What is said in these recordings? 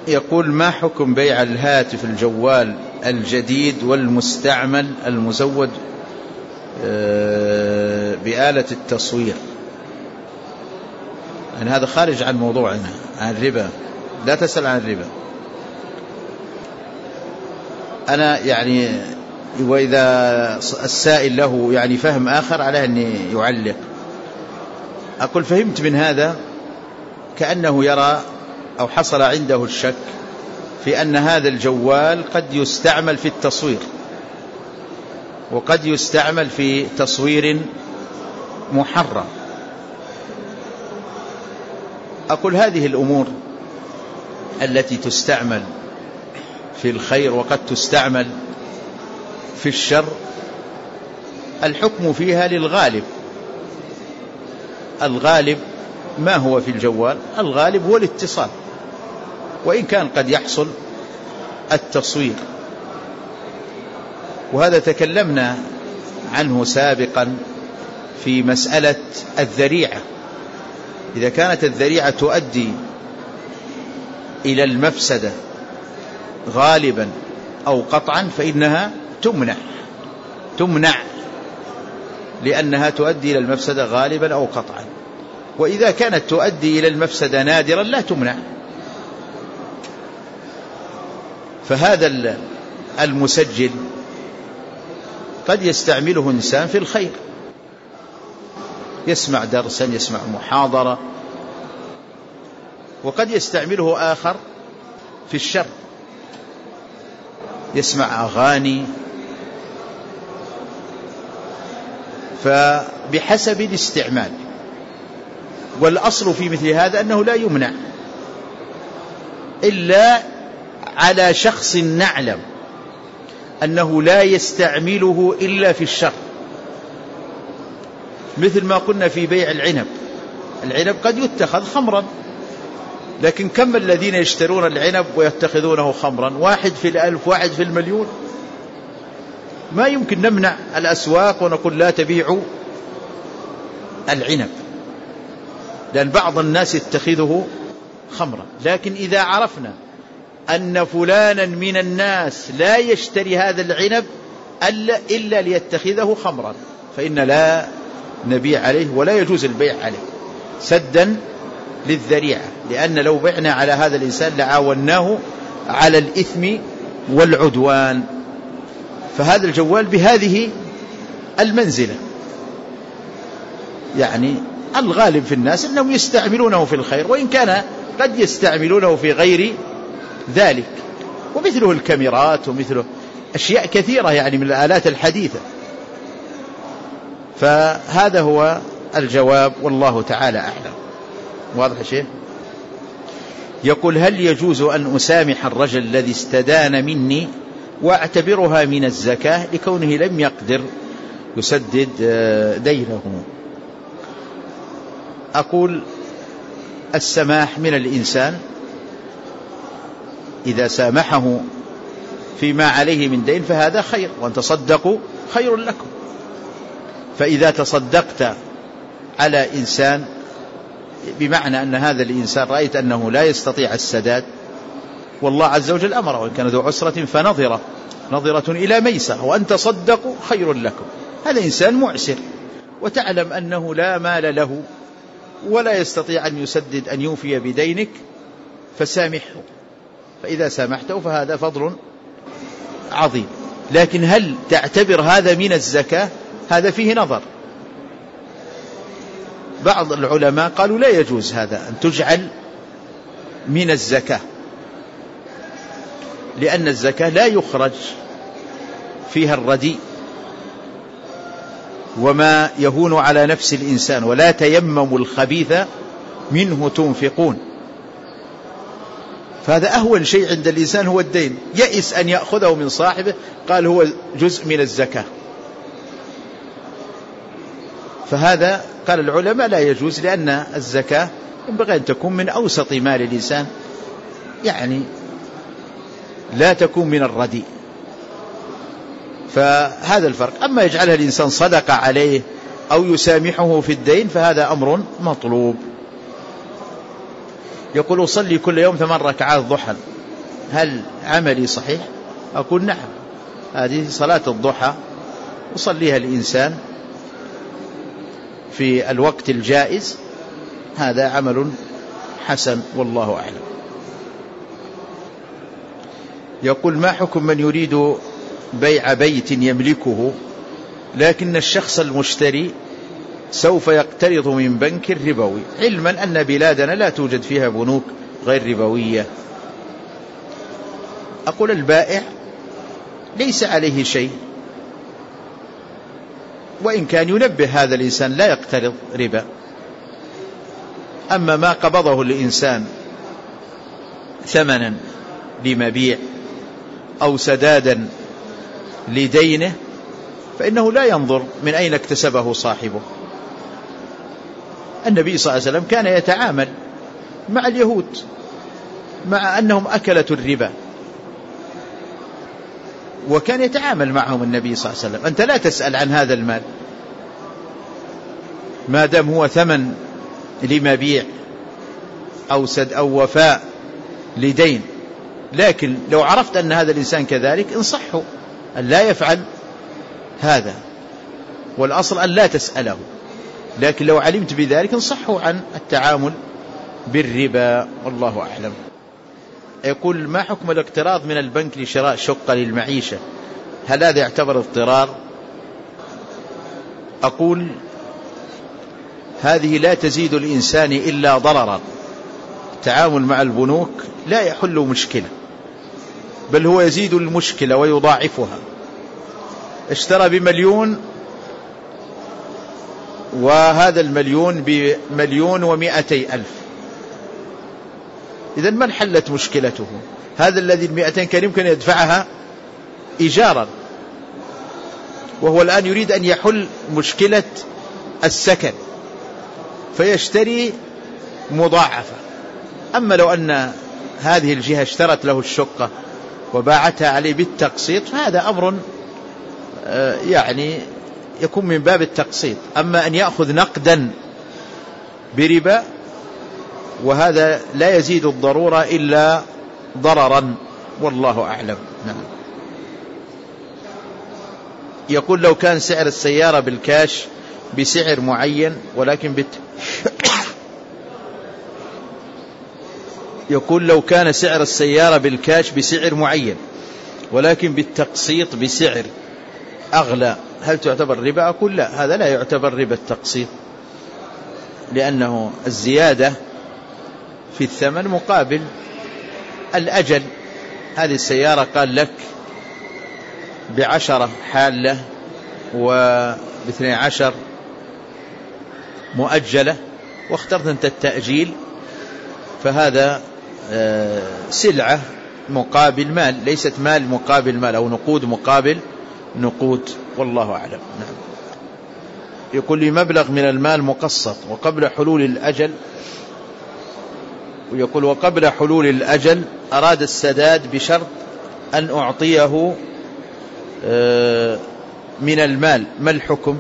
يقول: ما حكم بيع الهاتف الجوال الجديد والمستعمل المزود بآلة التصوير؟ يعني هذا خارج عن موضوعنا، عن الربا. لا تسأل عن الربا. أنا يعني وإذا السائل له يعني فهم آخر عليه أن يعلق. أقول: فهمت من هذا كأنه يرى أو حصل عنده الشك في أن هذا الجوال قد يستعمل في التصوير، وقد يستعمل في تصوير محرم. أقول: هذه الأمور التي تستعمل في الخير وقد تستعمل في الشر الحكم فيها للغالب. الغالب ما هو في الجوال؟ الغالب هو الاتصال، وإن كان قد يحصل التصوير، وهذا تكلمنا عنه سابقا في مسألة الذريعة. إذا كانت الذريعة تؤدي إلى المفسدة غالبا أو قطعا فإنها تمنع لأنها تؤدي إلى المفسدة غالبا أو قطعا. وإذا كانت تؤدي إلى المفسدة نادرا لا تمنع. فهذا المسجل قد يستعمله إنسان في الخير، يسمع درسا، يسمع محاضرة، وقد يستعمله آخر في الشر، يسمع أغاني. فبحسب الاستعمال. والأصل في مثل هذا أنه لا يمنع إلا على شخص نعلم أنه لا يستعمله إلا في الشر، مثل ما قلنا في بيع العنب. العنب قد يتخذ خمرا، لكن كم الذين يشترون العنب ويتخذونه خمرا؟ 1 في 1000، 1 في 1,000,000. ما يمكن نمنع الأسواق ونقول لا تبيعوا العنب، لأن بعض الناس يتخذه خمرا. لكن إذا عرفنا أن فلانا من الناس لا يشتري هذا العنب إلا ليتخذه خمرا، فإن لا نبيع عليه ولا يجوز البيع عليه سدا للذريعة، لأن لو بعنا على هذا الإنسان لعاوناه على الإثم والعدوان. فهذا الجوال بهذه المنزلة، يعني الغالب في الناس أنهم يستعملونه في الخير، وإن كان قد يستعملونه في غير ذلك. ومثله الكاميرات، ومثله أشياء كثيرة يعني من الآلات الحديثة. فهذا هو الجواب، والله تعالى أعلم. واضح شيء؟ يقول: هل يجوز أن أسامح الرجل الذي استدان مني وأعتبرها من الزكاة لكونه لم يقدر يسدد دينه؟ أقول: السماح من الإنسان إذا سامحه فيما عليه من دين فهذا خير، وأن تصدقوا خير لكم. فإذا تصدقت على إنسان بمعنى أن هذا الإنسان رأيت أنه لا يستطيع السداد، والله عز وجل أمره وإن كان ذو عسرة فنظرة إلى ميسرة، وأن تصدقوا خير لكم. هذا إنسان معسر وتعلم أنه لا مال له ولا يستطيع أن يسدد أن يوفي بدينك، فسامحه. فإذا سامحته فهذا فضل عظيم. لكن هل تعتبر هذا من الزكاة؟ هذا فيه نظر. بعض العلماء قالوا لا يجوز هذا أن تجعل من الزكاة، لأن الزكاة لا يخرج فيها الرديء وما يهون على نفس الإنسان، ولا تيمموا الخبيث منه تنفقون. فهذا أهون شيء عند الإنسان هو الدين، يئس أن يأخذه من صاحبه، قال هو جزء من الزكاة. فهذا قال العلماء لا يجوز، لأن الزكاة ينبغي أن تكون من أوسط مال الإنسان، يعني لا تكون من الرديء. فهذا الفرق. أما يجعلها الإنسان صدقة عليه أو يسامحه في الدين فهذا أمر مطلوب. يقول أصلي كل يوم 8 ركعات ضحى، هل عملي صحيح؟ أقول نعم، هذه صلاة الضحى يصليها الإنسان في الوقت الجائز، هذا عمل حسن والله أعلم. يقول ما حكم من يريد بيع بيت يملكه لكن الشخص المشتري سوف يقترض من بنك ربوي، علما أن بلادنا لا توجد فيها بنوك غير ربوية؟ أقول البائع ليس عليه شيء، وإن كان ينبه هذا الإنسان لا يقترض ربا. أما ما قبضه الإنسان ثمنا لمبيع أو سدادا لدينه فإنه لا ينظر من أين اكتسبه صاحبه. النبي صلى الله عليه وسلم كان يتعامل مع اليهود مع أنهم أكلة الربا، وكان يتعامل معهم النبي صلى الله عليه وسلم. أنت لا تسأل عن هذا المال ما دام هو ثمن لمبيع أو سد أو وفاء لدين، لكن لو عرفت أن هذا الإنسان كذلك انصحه أن لا يفعل هذا، والأصل أن لا تسأله، لكن لو علمت بذلك انصحه عن التعامل بالربا والله أعلم. يقول ما حكم الاقتراض من البنك لشراء شقة للمعيشة، هل هذا يعتبر اضطرار؟ أقول هذه لا تزيد الإنسان إلا ضررا، التعامل مع البنوك لا يحل مشكلة بل هو يزيد المشكلة ويضاعفها. اشترى ب1,000,000 وهذا 1,000,000 ب1,200,000، إذن ما انحلت مشكلته؟ هذا الذي 200 كان يمكن يدفعها إيجارا، وهو الآن يريد أن يحل مشكلة السكن فيشتري مضاعفة. أما لو أن هذه الجهة اشترت له الشقة وباعتها عليه بالتقسيط فهذا أمر يعني يكون من باب التقسيط. أما أن يأخذ نقدا بربا وهذا لا يزيد الضرورة إلا ضررا والله أعلم. نعم. يقول لو كان سعر السيارة بالكاش بسعر معين ولكن يقول لو كان سعر السيارة بالكاش بسعر معين ولكن بالتقسيط بسعر أغلى هل تعتبر ربا؟ أقول لا، هذا لا يعتبر ربا التقسيط، لأنه الزيادة في الثمن مقابل الأجل. هذه السيارة قال لك ب10 حالة وب12 مؤجلة واخترت أنت التأجيل، فهذا سلعة مقابل مال، ليست مال مقابل مال أو نقود مقابل نقود والله أعلم. نعم. يقول لي مبلغ من المال مقسط وقبل حلول الأجل، ويقول وقبل حلول الأجل أراد السداد بشرط أن أعطيه من المال، ما الحكم؟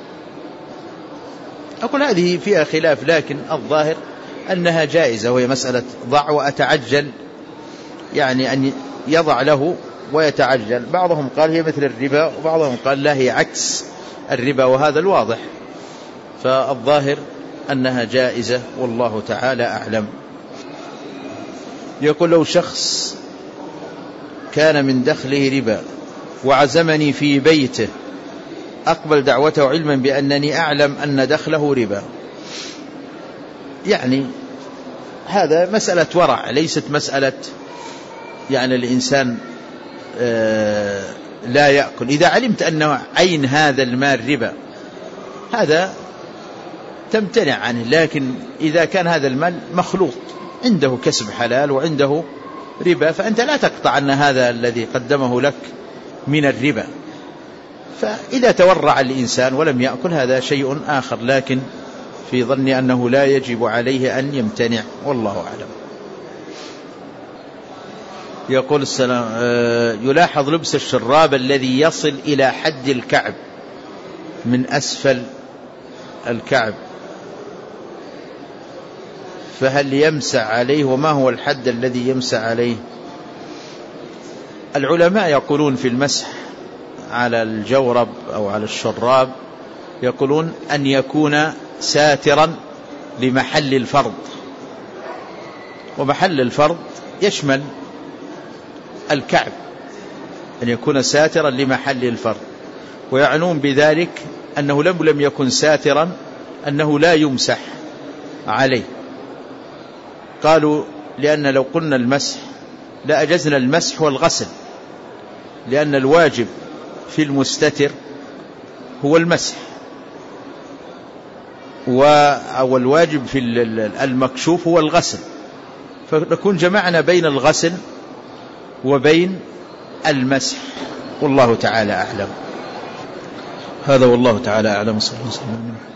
أقول هذه فيها خلاف، لكن الظاهر أنها جائزة، وهي مسألة ضع وأتعجل، يعني أن يضع له ويتعجل. بعضهم قال هي مثل الربا وبعضهم قال لا هي عكس الربا، وهذا الواضح، فالظاهر أنها جائزة والله تعالى أعلم. يقول لو شخص كان من دخله ربا وعزمني في بيته أقبل دعوته علما بأنني أعلم أن دخله ربا، يعني هذا مسألة ورع، ليست مسألة يعني الإنسان لا يأكل. إذا علمت أن عين هذا المال ربا هذا تمتنع عنه، لكن إذا كان هذا المال مخلوط عنده كسب حلال وعنده ربا فأنت لا تقطع أن هذا الذي قدمه لك من الربا. فإذا تورع الإنسان ولم يأكل هذا شيء آخر، لكن في ظني أنه لا يجب عليه أن يمتنع والله أعلم. يقول السلام يلاحظ لبس الشراب الذي يصل إلى حد الكعب من أسفل الكعب فهل يمسح عليه؟ وما هو الحد الذي يمسح عليه؟ العلماء يقولون في المسح على الجورب أو على الشراب، يقولون أن يكون ساترا لمحل الفرض، ومحل الفرض يشمل الكعب، أن يكون ساترا لمحل الفرض. ويعنون بذلك أنه لم يكن ساترا أنه لا يمسح عليه. قالوا لأن لو قلنا المسح لا أجزنا المسح والغسل، لأن الواجب في المستتر هو المسح، أو الواجب في المكشوف هو الغسل، فنكون جمعنا بين الغسل وبين المسح. والله تعالى أعلم. هذا والله تعالى أعلم. صلى الله عليه وسلم.